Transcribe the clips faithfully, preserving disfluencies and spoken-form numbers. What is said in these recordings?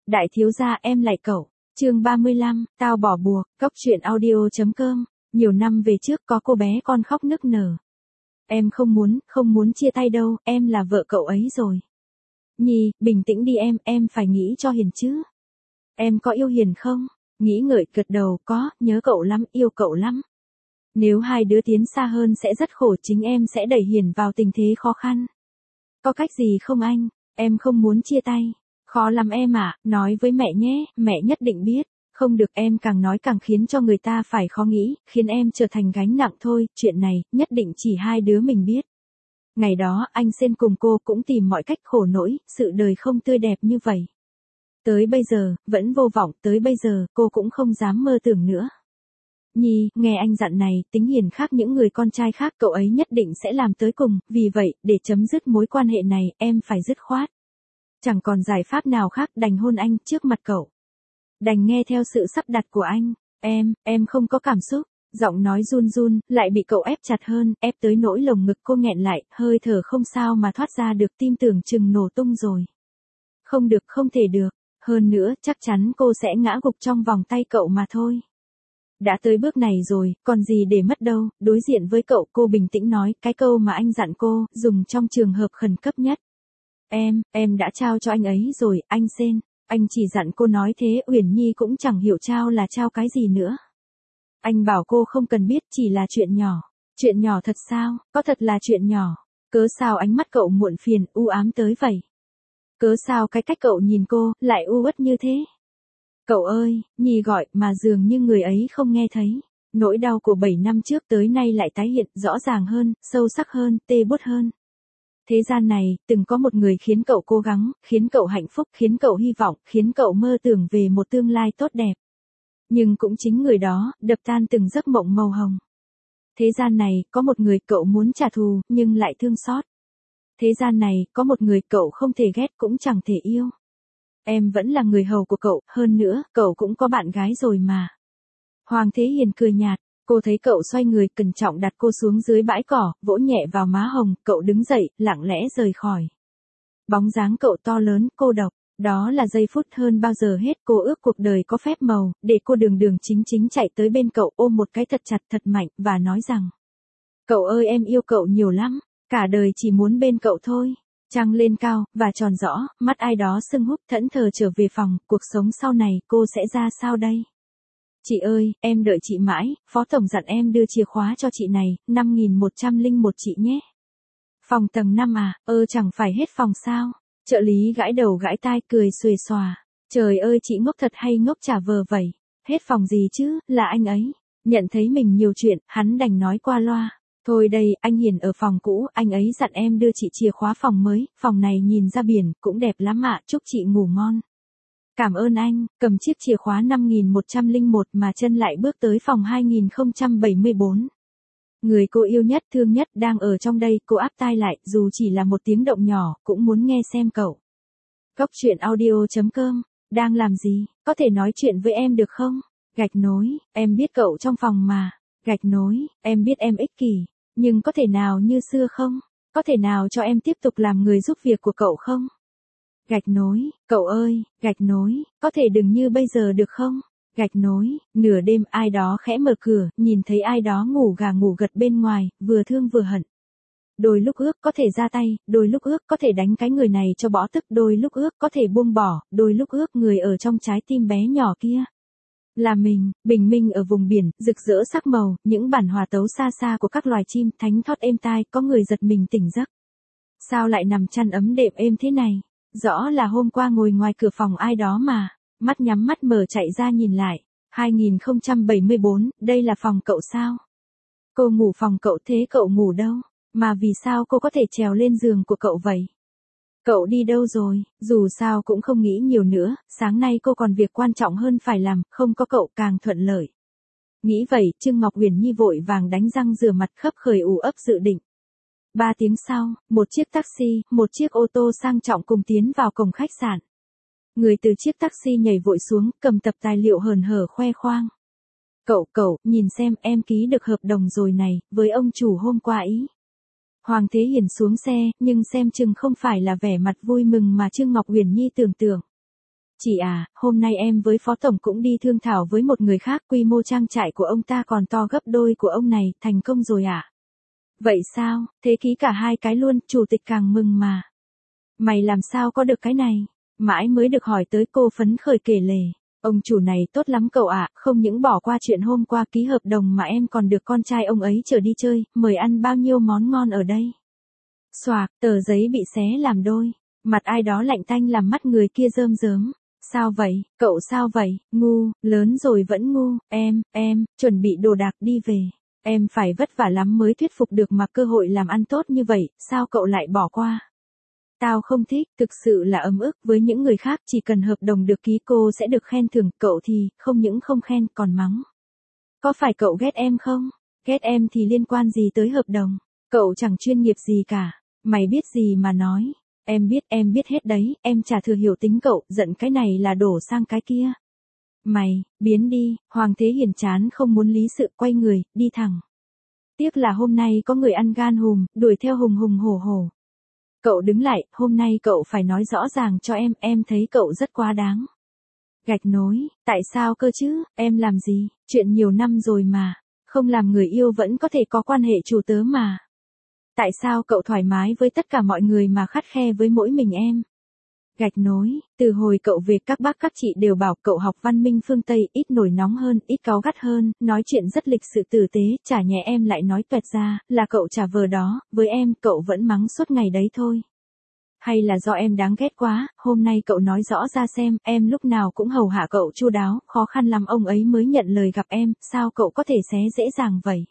Đại thiếu gia em lại cậu. Chương ba mươi lăm, tao bỏ buộc, cốc truyện audio chấm com. Nhiều năm về trước có cô bé con khóc nức nở. Em không muốn, không muốn chia tay đâu, em là vợ cậu ấy rồi. Nhi, bình tĩnh đi em, em phải nghĩ cho Hiền chứ. Em có yêu Hiền không? Nghĩ ngợi gật đầu, có, nhớ cậu lắm, yêu cậu lắm. Nếu hai đứa tiến xa hơn sẽ rất khổ, chính em sẽ đẩy Hiền vào tình thế khó khăn. Có cách gì không anh? Em không muốn chia tay. Khó lắm em ạ, à, nói với mẹ nhé, mẹ nhất định biết. Không được, em càng nói càng khiến cho người ta phải khó nghĩ, khiến em trở thành gánh nặng thôi, chuyện này, nhất định chỉ hai đứa mình biết. Ngày đó, anh Sên cùng cô cũng tìm mọi cách khổ nỗi, sự đời không tươi đẹp như vậy. Tới bây giờ, vẫn vô vọng, tới bây giờ, cô cũng không dám mơ tưởng nữa. Nhi, nghe anh dặn này, tính Hiền khác những người con trai khác, cậu ấy nhất định sẽ làm tới cùng, vì vậy, để chấm dứt mối quan hệ này, em phải dứt khoát. Chẳng còn giải pháp nào khác, đành hôn anh trước mặt cậu. Đành nghe theo sự sắp đặt của anh. Em, em không có cảm xúc. Giọng nói run run, lại bị cậu ép chặt hơn, ép tới nỗi lồng ngực cô nghẹn lại, hơi thở không sao mà thoát ra được, tim tưởng chừng nổ tung rồi. Không được, không thể được. Hơn nữa, chắc chắn cô sẽ ngã gục trong vòng tay cậu mà thôi. Đã tới bước này rồi, còn gì để mất đâu. Đối diện với cậu, cô bình tĩnh nói, cái câu mà anh dặn cô, dùng trong trường hợp khẩn cấp nhất. Em, em đã trao cho anh ấy rồi, anh Sên. Anh chỉ dặn cô nói thế, Uyển Nhi cũng chẳng hiểu trao là trao cái gì nữa. Anh bảo cô không cần biết, chỉ là chuyện nhỏ. Chuyện nhỏ thật sao, có thật là chuyện nhỏ. Cớ sao ánh mắt cậu muộn phiền, u ám tới vậy? Cớ sao cái cách cậu nhìn cô, lại u uất như thế? Cậu ơi, Nhi gọi, mà dường như người ấy không nghe thấy. Nỗi đau của bảy năm trước tới nay lại tái hiện, rõ ràng hơn, sâu sắc hơn, tê buốt hơn. Thế gian này, từng có một người khiến cậu cố gắng, khiến cậu hạnh phúc, khiến cậu hy vọng, khiến cậu mơ tưởng về một tương lai tốt đẹp. Nhưng cũng chính người đó, đập tan từng giấc mộng màu hồng. Thế gian này, có một người cậu muốn trả thù, nhưng lại thương xót. Thế gian này, có một người cậu không thể ghét cũng chẳng thể yêu. Em vẫn là người hầu của cậu, hơn nữa, cậu cũng có bạn gái rồi mà. Hoàng Thế Hiền cười nhạt. Cô thấy cậu xoay người, cẩn trọng đặt cô xuống dưới bãi cỏ, vỗ nhẹ vào má hồng, cậu đứng dậy, lặng lẽ rời khỏi. Bóng dáng cậu to lớn, cô độc, đó là giây phút hơn bao giờ hết cô ước cuộc đời có phép màu, để cô đường đường chính chính chạy tới bên cậu, ôm một cái thật chặt thật mạnh, và nói rằng: Cậu ơi, em yêu cậu nhiều lắm, cả đời chỉ muốn bên cậu thôi. Trăng lên cao, và tròn rõ, mắt ai đó sưng húp, thẫn thờ trở về phòng, cuộc sống sau này, cô sẽ ra sao đây? Chị ơi, em đợi chị mãi, Phó Tổng dặn em đưa chìa khóa cho chị này, năm nghìn một trăm lẻ một chị nhé. Phòng tầng năm à, ơ chẳng phải hết phòng sao? Trợ lý gãi đầu gãi tai cười xuề xòa. Trời ơi, chị ngốc thật hay ngốc trả vờ vậy? Hết phòng gì chứ, là anh ấy. Nhận thấy mình nhiều chuyện, hắn đành nói qua loa. Thôi đây, anh Hiền ở phòng cũ, anh ấy dặn em đưa chị chìa khóa phòng mới, phòng này nhìn ra biển, cũng đẹp lắm ạ, chúc chị ngủ ngon. Cảm ơn anh, cầm chiếc chìa khóa năm nghìn một trăm lẻ một mà chân lại bước tới phòng hai nghìn không trăm bảy mươi bốn. Người cô yêu nhất, thương nhất đang ở trong đây, cô áp tai lại, dù chỉ là một tiếng động nhỏ, cũng muốn nghe xem cậu. Cốc truyện audio chấm com, đang làm gì, có thể nói chuyện với em được không? Gạch nối, em biết cậu trong phòng mà. Gạch nối, em biết em ích kỷ, nhưng có thể nào như xưa không? Có thể nào cho em tiếp tục làm người giúp việc của cậu không? Gạch nối, cậu ơi, gạch nối, có thể đừng như bây giờ được không? Gạch nối, nửa đêm ai đó khẽ mở cửa, nhìn thấy ai đó ngủ gà ngủ gật bên ngoài, vừa thương vừa hận. Đôi lúc ước có thể ra tay, đôi lúc ước có thể đánh cái người này cho bỏ tức, đôi lúc ước có thể buông bỏ, đôi lúc ước người ở trong trái tim bé nhỏ kia. Là mình, bình minh ở vùng biển, rực rỡ sắc màu, những bản hòa tấu xa xa của các loài chim, thánh thót êm tai, có người giật mình tỉnh giấc. Sao lại nằm chăn ấm đệm êm thế này? Rõ là hôm qua ngồi ngoài cửa phòng ai đó mà. Mắt nhắm mắt mở chạy ra nhìn lại. hai nghìn không trăm bảy mươi bốn, đây là phòng cậu sao? Cô ngủ phòng cậu, thế cậu ngủ đâu? Mà vì sao cô có thể trèo lên giường của cậu vậy? Cậu đi đâu rồi? Dù sao cũng không nghĩ nhiều nữa, sáng nay cô còn việc quan trọng hơn phải làm, không có cậu càng thuận lợi. Nghĩ vậy, Trương Ngọc Uyển Nhi vội vàng đánh răng rửa mặt khấp khởi ủ ấp dự định. Ba tiếng sau, một chiếc taxi, một chiếc ô tô sang trọng cùng tiến vào cổng khách sạn. Người từ chiếc taxi nhảy vội xuống, cầm tập tài liệu hờn hở khoe khoang. Cậu, cậu, nhìn xem em ký được hợp đồng rồi này, với ông chủ hôm qua ý. Hoàng Thế Hiền xuống xe, nhưng xem chừng không phải là vẻ mặt vui mừng mà Trương Ngọc Uyển Nhi tưởng tượng. Chị à, hôm nay em với Phó Tổng cũng đi thương thảo với một người khác, quy mô trang trại của ông ta còn to gấp đôi của ông này, thành công rồi ạ. À? Vậy sao, thế ký cả hai cái luôn, chủ tịch càng mừng mà. Mày làm sao có được cái này? Mãi mới được hỏi tới, cô phấn khởi kể lể. Ông chủ này tốt lắm cậu ạ, không những bỏ qua chuyện hôm qua ký hợp đồng mà em còn được con trai ông ấy chở đi chơi, mời ăn bao nhiêu món ngon ở đây. Xoạc, tờ giấy bị xé làm đôi, mặt ai đó lạnh tanh làm mắt người kia rơm rớm. Sao vậy, cậu sao vậy, ngu, lớn rồi vẫn ngu, em, em, chuẩn bị đồ đạc đi về. Em phải vất vả lắm mới thuyết phục được mà cơ hội làm ăn tốt như vậy, sao cậu lại bỏ qua? Tao không thích, thực sự là ấm ức, với những người khác chỉ cần hợp đồng được ký cô sẽ được khen thưởng, cậu thì, không những không khen, còn mắng. Có phải cậu ghét em không? Ghét em thì liên quan gì tới hợp đồng? Cậu chẳng chuyên nghiệp gì cả, mày biết gì mà nói. Em biết, em biết hết đấy, em chả thừa hiểu tính cậu, giận cái này là đổ sang cái kia. Mày, biến đi, Hoàng Thế Hiền chán không muốn lý sự, quay người, đi thẳng. Tiếc là hôm nay có người ăn gan hùm, đuổi theo hùng hùng hổ hổ. Cậu đứng lại, hôm nay cậu phải nói rõ ràng cho em, em thấy cậu rất quá đáng. Gạch nối, tại sao cơ chứ, em làm gì, chuyện nhiều năm rồi mà, không làm người yêu vẫn có thể có quan hệ chủ tớ mà. Tại sao cậu thoải mái với tất cả mọi người mà khắt khe với mỗi mình em? Gạch nối, từ hồi cậu về các bác các chị đều bảo cậu học văn minh phương Tây, ít nổi nóng hơn, ít cáu gắt hơn, nói chuyện rất lịch sự tử tế, chả nhẽ em lại nói tuẹt ra, là cậu trả vờ đó, với em cậu vẫn mắng suốt ngày đấy thôi. Hay là do em đáng ghét quá, hôm nay cậu nói rõ ra xem, em lúc nào cũng hầu hạ cậu chu đáo, khó khăn lắm ông ấy mới nhận lời gặp em, sao cậu có thể xé dễ dàng vậy?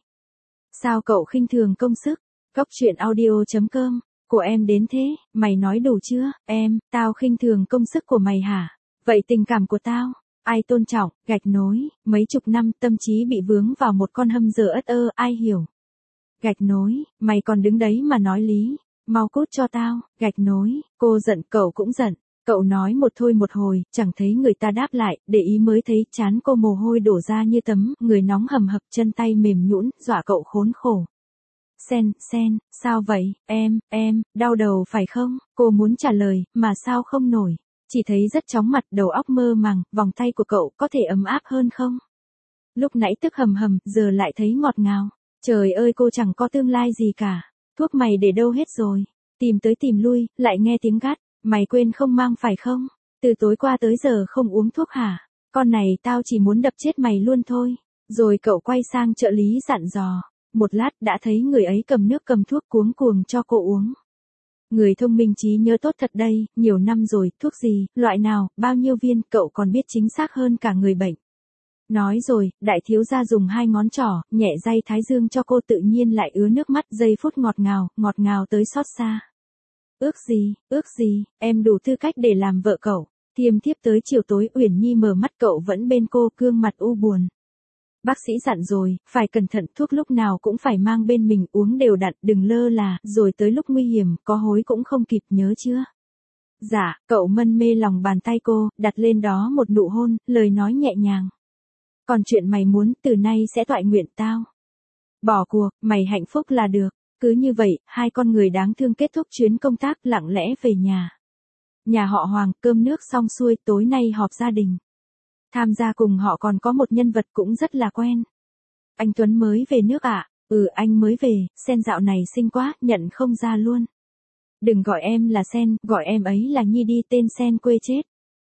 Sao cậu khinh thường công sức? Cốc truyện audio chấm com, của em đến thế, mày nói đủ chưa, em, tao khinh thường công sức của mày hả? Vậy tình cảm của tao, ai tôn trọng, gạch nối, mấy chục năm tâm trí bị vướng vào một con hâm dở ất ơ, ai hiểu? Gạch nối, mày còn đứng đấy mà nói lý, mau cút cho tao, gạch nối, cô giận cậu cũng giận. Cậu nói một thôi một hồi, chẳng thấy người ta đáp lại, để ý mới thấy chán cô mồ hôi đổ ra như tấm, người nóng hầm hập, chân tay mềm nhũn, dọa cậu khốn khổ. Sen, Sen, sao vậy, em, em, đau đầu phải không? Cô muốn trả lời, mà sao không nổi? Chỉ thấy rất chóng mặt, đầu óc mơ màng, vòng tay của cậu có thể ấm áp hơn không? Lúc nãy tức hầm hầm, giờ lại thấy ngọt ngào. Trời ơi cô chẳng có tương lai gì cả. Thuốc mày để đâu hết rồi? Tìm tới tìm lui, lại nghe tiếng gắt. Mày quên không mang phải không? Từ tối qua tới giờ không uống thuốc hả? Con này tao chỉ muốn đập chết mày luôn thôi. Rồi cậu quay sang trợ lý dặn dò. Một lát đã thấy người ấy cầm nước cầm thuốc cuống cuồng cho cô uống. Người thông minh trí nhớ tốt thật đây, nhiều năm rồi, thuốc gì, loại nào, bao nhiêu viên, cậu còn biết chính xác hơn cả người bệnh. Nói rồi, đại thiếu gia dùng hai ngón trỏ, nhẹ day thái dương cho cô, tự nhiên lại ứa nước mắt, giây phút ngọt ngào, ngọt ngào tới xót xa. Ước gì, ước gì, em đủ tư cách để làm vợ cậu. Thiêm thiếp tới chiều tối, Uyển Nhi mở mắt cậu vẫn bên cô, gương mặt u buồn. Bác sĩ dặn rồi, phải cẩn thận, thuốc lúc nào cũng phải mang bên mình, uống đều đặn, đừng lơ là, rồi tới lúc nguy hiểm, có hối cũng không kịp, nhớ chưa? Dạ, cậu mân mê lòng bàn tay cô, đặt lên đó một nụ hôn, lời nói nhẹ nhàng. Còn chuyện mày muốn, từ nay sẽ toại nguyện tao. Bỏ cuộc, mày hạnh phúc là được. Cứ như vậy, hai con người đáng thương kết thúc chuyến công tác, lặng lẽ về nhà. Nhà họ Hoàng, cơm nước xong xuôi, tối nay họp gia đình. Tham gia cùng họ còn có một nhân vật cũng rất là quen. Anh Tuấn mới về nước ạ? À? Ừ, anh mới về, Sen dạo này xinh quá, nhận không ra luôn. Đừng gọi em là Sen, gọi em ấy là Nhi đi, tên Sen quê chết.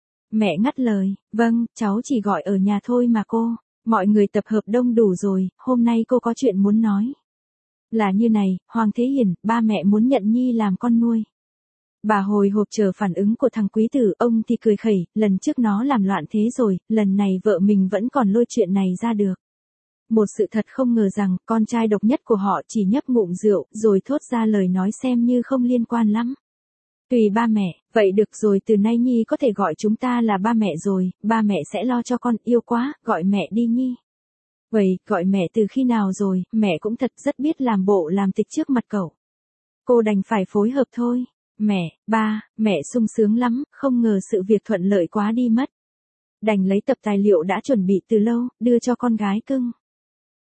Mẹ ngắt lời, vâng, cháu chỉ gọi ở nhà thôi mà cô. Mọi người tập hợp đông đủ rồi, hôm nay cô có chuyện muốn nói. Là như này, Hoàng Thế Hiền, ba mẹ muốn nhận Nhi làm con nuôi. Bà hồi hộp chờ phản ứng của thằng quý tử, ông thì cười khẩy, lần trước nó làm loạn thế rồi, lần này vợ mình vẫn còn lôi chuyện này ra được. Một sự thật không ngờ rằng, con trai độc nhất của họ chỉ nhấp ngụm rượu, rồi thốt ra lời nói xem như không liên quan lắm. Tùy ba mẹ, vậy được rồi, từ nay Nhi có thể gọi chúng ta là ba mẹ rồi, ba mẹ sẽ lo cho con, yêu quá, gọi mẹ đi Nhi. Vậy, gọi mẹ từ khi nào rồi, mẹ cũng thật rất biết làm bộ làm tịch trước mặt cậu. Cô đành phải phối hợp thôi. Mẹ, ba, mẹ sung sướng lắm, không ngờ sự việc thuận lợi quá đi mất. Đành lấy tập tài liệu đã chuẩn bị từ lâu, đưa cho con gái cưng.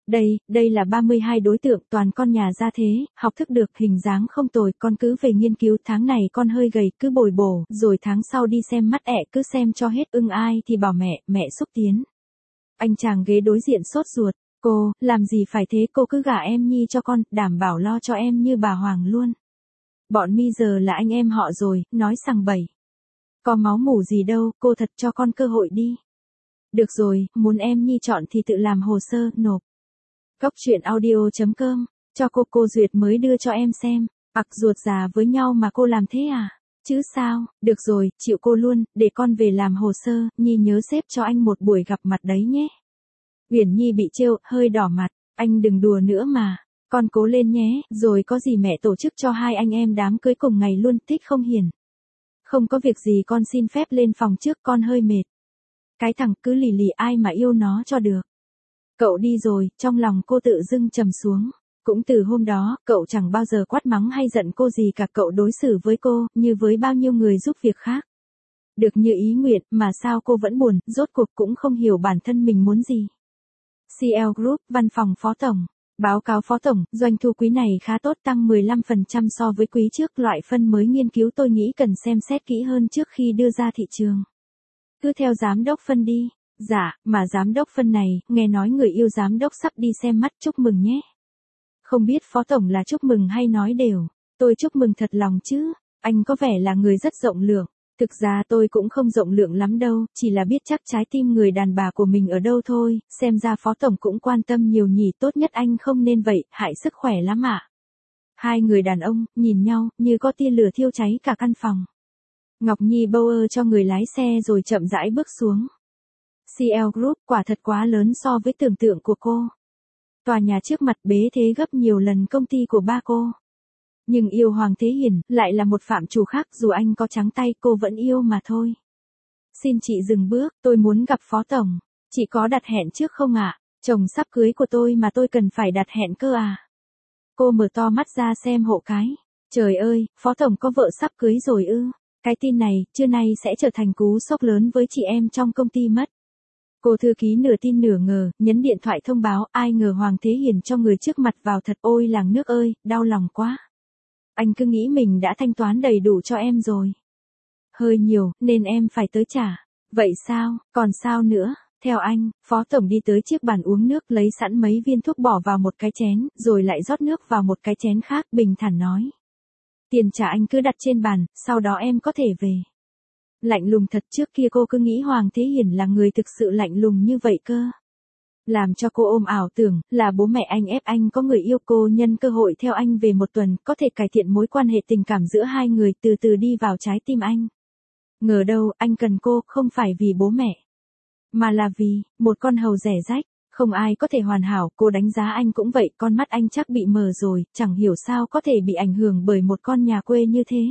Đây, đây là ba mươi hai đối tượng toàn con nhà gia thế, học thức được, hình dáng không tồi, con cứ về nghiên cứu, tháng này con hơi gầy, cứ bồi bổ, rồi tháng sau đi xem mắt ẹ, cứ xem cho hết, ưng ai thì bảo mẹ, mẹ xúc tiến. Anh chàng ghế đối diện sốt ruột, cô, làm gì phải thế, cô cứ gả em Nhi cho con, đảm bảo lo cho em như bà Hoàng luôn. Bọn mi giờ là anh em họ rồi, nói sằng bậy. Có máu mủ gì đâu, cô thật cho con cơ hội đi. Được rồi, muốn em Nhi chọn thì tự làm hồ sơ, nộp. Cốc truyện audio chấm com, cho cô cô duyệt mới đưa cho em xem. Ặc ruột già với nhau mà cô làm thế à? Chứ sao, được rồi, chịu cô luôn, để con về làm hồ sơ, Nhi nhớ xếp cho anh một buổi gặp mặt đấy nhé. Uyển Nhi bị trêu, hơi đỏ mặt, anh đừng đùa nữa mà, con cố lên nhé, rồi có gì mẹ tổ chức cho hai anh em đám cưới cùng ngày luôn, thích không Hiền? Không có việc gì con xin phép lên phòng trước, con hơi mệt. Cái thằng cứ lì lì ai mà yêu nó cho được. Cậu đi rồi, trong lòng cô tự dưng trầm xuống. Cũng từ hôm đó, cậu chẳng bao giờ quát mắng hay giận cô gì cả, cậu đối xử với cô, như với bao nhiêu người giúp việc khác. Được như ý nguyện, mà sao cô vẫn buồn, rốt cuộc cũng không hiểu bản thân mình muốn gì. xê lờ Group, văn phòng phó tổng. Báo cáo phó tổng, doanh thu quý này khá tốt, tăng mười lăm phần trăm so với quý trước, loại phân mới nghiên cứu tôi nghĩ cần xem xét kỹ hơn trước khi đưa ra thị trường. Cứ theo giám đốc phân đi. Dạ, mà giám đốc phân này, nghe nói người yêu giám đốc sắp đi xem mắt, chúc mừng nhé. Không biết phó tổng là chúc mừng hay nói đều. Tôi chúc mừng thật lòng chứ, anh có vẻ là người rất rộng lượng. Thực ra tôi cũng không rộng lượng lắm đâu, chỉ là biết chắc trái tim người đàn bà của mình ở đâu thôi, xem ra phó tổng cũng quan tâm nhiều nhỉ, tốt nhất anh không nên vậy, hại sức khỏe lắm ạ. Hai người đàn ông, nhìn nhau, như có tia lửa thiêu cháy cả căn phòng. Ngọc Nhi Bauer cho người lái xe rồi chậm rãi bước xuống. xê lờ Group quả thật quá lớn so với tưởng tượng của cô. Tòa nhà trước mặt bế thế gấp nhiều lần công ty của ba cô. Nhưng yêu Hoàng Thế Hiển lại là một phạm trù khác, dù anh có trắng tay cô vẫn yêu mà thôi. Xin chị dừng bước, tôi muốn gặp phó tổng. Chị có đặt hẹn trước không ạ? Chồng sắp cưới của tôi mà tôi cần phải đặt hẹn cơ à? Cô mở to mắt ra xem hộ cái. Trời ơi, phó tổng có vợ sắp cưới rồi ư? Cái tin này, trưa nay sẽ trở thành cú sốc lớn với chị em trong công ty mất. Cô thư ký nửa tin nửa ngờ, nhấn điện thoại thông báo, ai ngờ Hoàng Thế Hiển cho người trước mặt vào thật, ôi làng nước ơi, đau lòng quá. Anh cứ nghĩ mình đã thanh toán đầy đủ cho em rồi. Hơi nhiều, nên em phải tới trả. Vậy sao, còn sao nữa? Theo anh, phó tổng đi tới chiếc bàn uống nước, lấy sẵn mấy viên thuốc bỏ vào một cái chén, rồi lại rót nước vào một cái chén khác, bình thản nói. Tiền trả anh cứ đặt trên bàn, sau đó em có thể về. Lạnh lùng thật, trước kia cô cứ nghĩ Hoàng Thế Hiển là người thực sự lạnh lùng như vậy cơ. Làm cho cô ôm ảo tưởng, là bố mẹ anh ép anh có người yêu, cô nhân cơ hội theo anh về một tuần, có thể cải thiện mối quan hệ tình cảm giữa hai người, từ từ đi vào trái tim anh. Ngờ đâu, anh cần cô, không phải vì bố mẹ. Mà là vì, một con hầu rẻ rách, không ai có thể hoàn hảo, cô đánh giá anh cũng vậy, con mắt anh chắc bị mờ rồi, chẳng hiểu sao có thể bị ảnh hưởng bởi một con nhà quê như thế.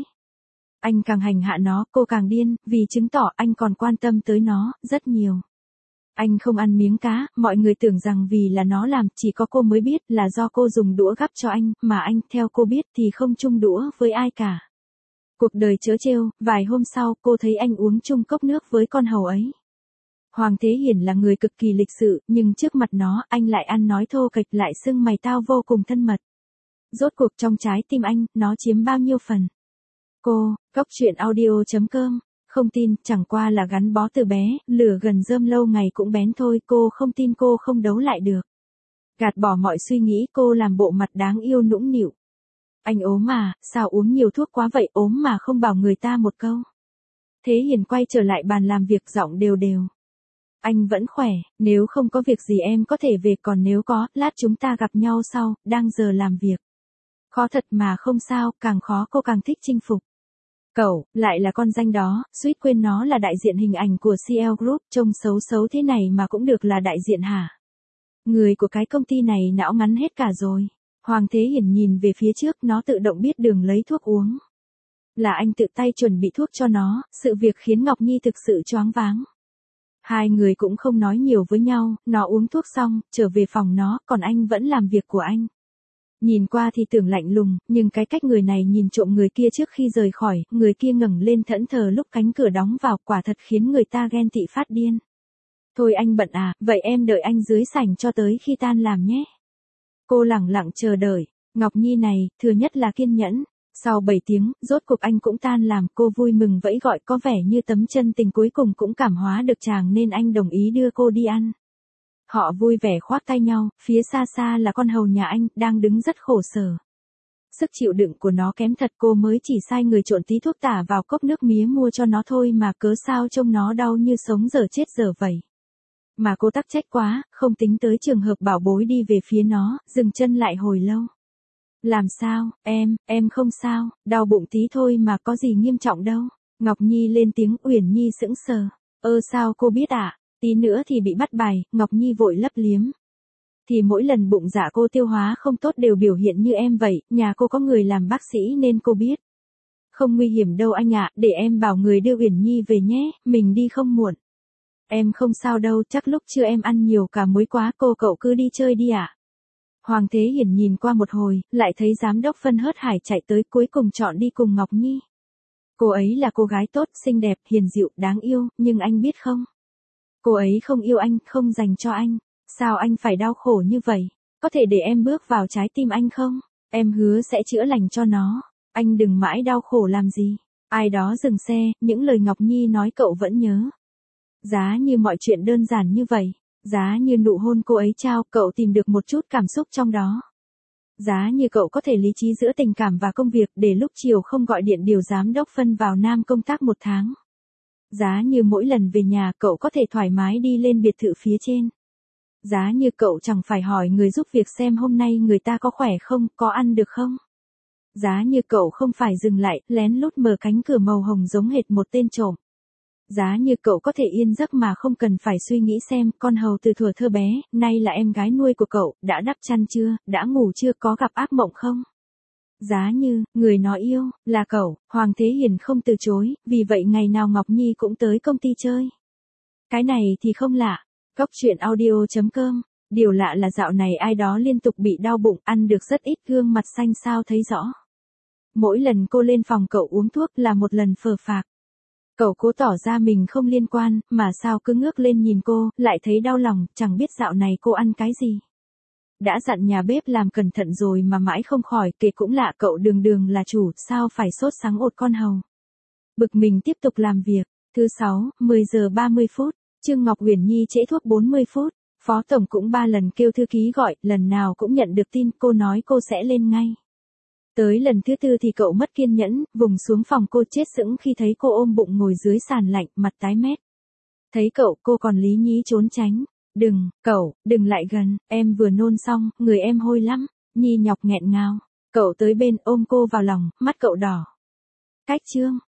Anh càng hành hạ nó, cô càng điên, vì chứng tỏ anh còn quan tâm tới nó, rất nhiều. Anh không ăn miếng cá, mọi người tưởng rằng vì là nó làm, chỉ có cô mới biết là do cô dùng đũa gắp cho anh, mà anh, theo cô biết thì không chung đũa với ai cả. Cuộc đời trớ trêu, vài hôm sau, cô thấy anh uống chung cốc nước với con hầu ấy. Hoàng Thế Hiển là người cực kỳ lịch sự, nhưng trước mặt nó, anh lại ăn nói thô kệch, lại xưng mày tao vô cùng thân mật. Rốt cuộc trong trái tim anh, nó chiếm bao nhiêu phần? Cô, cốc truyện audio chấm com, không tin, chẳng qua là gắn bó từ bé, lửa gần rơm lâu ngày cũng bén thôi, cô không tin cô không đấu lại được. Gạt bỏ mọi suy nghĩ, cô làm bộ mặt đáng yêu nũng nịu. Anh ốm mà, sao uống nhiều thuốc quá vậy, ốm mà không bảo người ta một câu. Thế Hiển quay trở lại bàn làm việc, giọng đều đều. Anh vẫn khỏe, nếu không có việc gì em có thể về, còn nếu có, lát chúng ta gặp nhau sau, đang giờ làm việc. Khó thật mà không sao, càng khó cô càng thích chinh phục. Cậu, lại là con danh đó, suýt quên nó là đại diện hình ảnh của xê lờ Group, trông xấu xấu thế này mà cũng được là đại diện hả? Người của cái công ty này não ngắn hết cả rồi. Hoàng Thế Hiển nhìn về phía trước, nó tự động biết đường lấy thuốc uống. Là anh tự tay chuẩn bị thuốc cho nó, sự việc khiến Ngọc Nhi thực sự choáng váng. Hai người cũng không nói nhiều với nhau, nó uống thuốc xong, trở về phòng nó, còn anh vẫn làm việc của anh. Nhìn qua thì tưởng lạnh lùng, nhưng cái cách người này nhìn trộm người kia trước khi rời khỏi, người kia ngẩng lên thẫn thờ lúc cánh cửa đóng vào, quả thật khiến người ta ghen tị phát điên. Thôi anh bận à, vậy em đợi anh dưới sảnh cho tới khi tan làm nhé. Cô lẳng lặng chờ đợi. Ngọc Nhi này, thừa nhất là kiên nhẫn. Sau bảy tiếng, rốt cuộc anh cũng tan làm, cô vui mừng vẫy gọi, có vẻ như tấm chân tình cuối cùng cũng cảm hóa được chàng nên anh đồng ý đưa cô đi ăn. Họ vui vẻ khoác tay nhau, phía xa xa là con hầu nhà anh, đang đứng rất khổ sở. Sức chịu đựng của nó kém thật, cô mới chỉ sai người trộn tí thuốc tả vào cốc nước mía mua cho nó thôi mà cớ sao trông nó đau như sống dở chết dở vậy. Mà cô tắc trách quá, không tính tới trường hợp bảo bối đi về phía nó, dừng chân lại hồi lâu. Làm sao, em, em không sao, đau bụng tí thôi mà có gì nghiêm trọng đâu. Ngọc Nhi lên tiếng. Uyển Nhi sững sờ. Ơ sao cô biết ạ? À? Tí nữa thì bị bắt bài. Ngọc Nhi vội lấp liếm. Thì mỗi lần bụng dạ cô tiêu hóa không tốt đều biểu hiện như em vậy, nhà cô có người làm bác sĩ nên cô biết. Không nguy hiểm đâu anh ạ, để em bảo người đưa Uyển Nhi về nhé, mình đi không muộn. Em không sao đâu, chắc lúc trưa em ăn nhiều cả muối quá, cô cậu cứ đi chơi đi ạ. À? Hoàng Thế Hiển nhìn qua một hồi, lại thấy giám đốc Phân hớt hải chạy tới, cuối cùng chọn đi cùng Ngọc Nhi. Cô ấy là cô gái tốt, xinh đẹp, hiền dịu, đáng yêu, nhưng anh biết không? Cô ấy không yêu anh, không dành cho anh. Sao anh phải đau khổ như vậy? Có thể để em bước vào trái tim anh không? Em hứa sẽ chữa lành cho nó. Anh đừng mãi đau khổ làm gì. Ai đó dừng xe, những lời Ngọc Nhi nói cậu vẫn nhớ. Giá như mọi chuyện đơn giản như vậy. Giá như nụ hôn cô ấy trao, cậu tìm được một chút cảm xúc trong đó. Giá như cậu có thể lý trí giữa tình cảm và công việc để lúc chiều không gọi điện điều giám đốc Phân vào Nam công tác một tháng. Giá như mỗi lần về nhà cậu có thể thoải mái đi lên biệt thự phía trên. Giá như cậu chẳng phải hỏi người giúp việc xem hôm nay người ta có khỏe không, có ăn được không. Giá như cậu không phải dừng lại, lén lút mở cánh cửa màu hồng giống hệt một tên trộm. Giá như cậu có thể yên giấc mà không cần phải suy nghĩ xem con hầu từ thuở thơ bé, nay là em gái nuôi của cậu, đã đắp chăn chưa, đã ngủ chưa, có gặp ác mộng không. Giá như, người nó yêu, là cậu, Hoàng Thế Hiển không từ chối, vì vậy ngày nào Ngọc Nhi cũng tới công ty chơi. Cái này thì không lạ. Cốc truyện audio chấm com. Điều lạ là dạo này ai đó liên tục bị đau bụng, ăn được rất ít, gương mặt xanh xao thấy rõ. Mỗi lần cô lên phòng cậu uống thuốc là một lần phờ phạc. Cậu cố tỏ ra mình không liên quan, mà sao cứ ngước lên nhìn cô, lại thấy đau lòng, chẳng biết dạo này cô ăn cái gì. Đã dặn nhà bếp làm cẩn thận rồi mà mãi không khỏi, kể cũng lạ, cậu đường đường là chủ, sao phải sốt sắng ột con hầu. Bực mình tiếp tục làm việc. Thứ sáu, mười giờ ba mươi phút. Trương Ngọc Uyển Nhi trễ thuốc bốn mươi phút. Phó tổng cũng ba lần kêu thư ký gọi, lần nào cũng nhận được tin, cô nói cô sẽ lên ngay. Tới lần thứ tư thì cậu mất kiên nhẫn, vùng xuống phòng cô chết sững khi thấy cô ôm bụng ngồi dưới sàn lạnh, mặt tái mét. Thấy cậu, cô còn lý nhí trốn tránh. Đừng, cậu, đừng lại gần, em vừa nôn xong, người em hôi lắm. Nhi nhọc nghẹn ngào. Cậu tới bên ôm cô vào lòng, mắt cậu đỏ. Cách chương.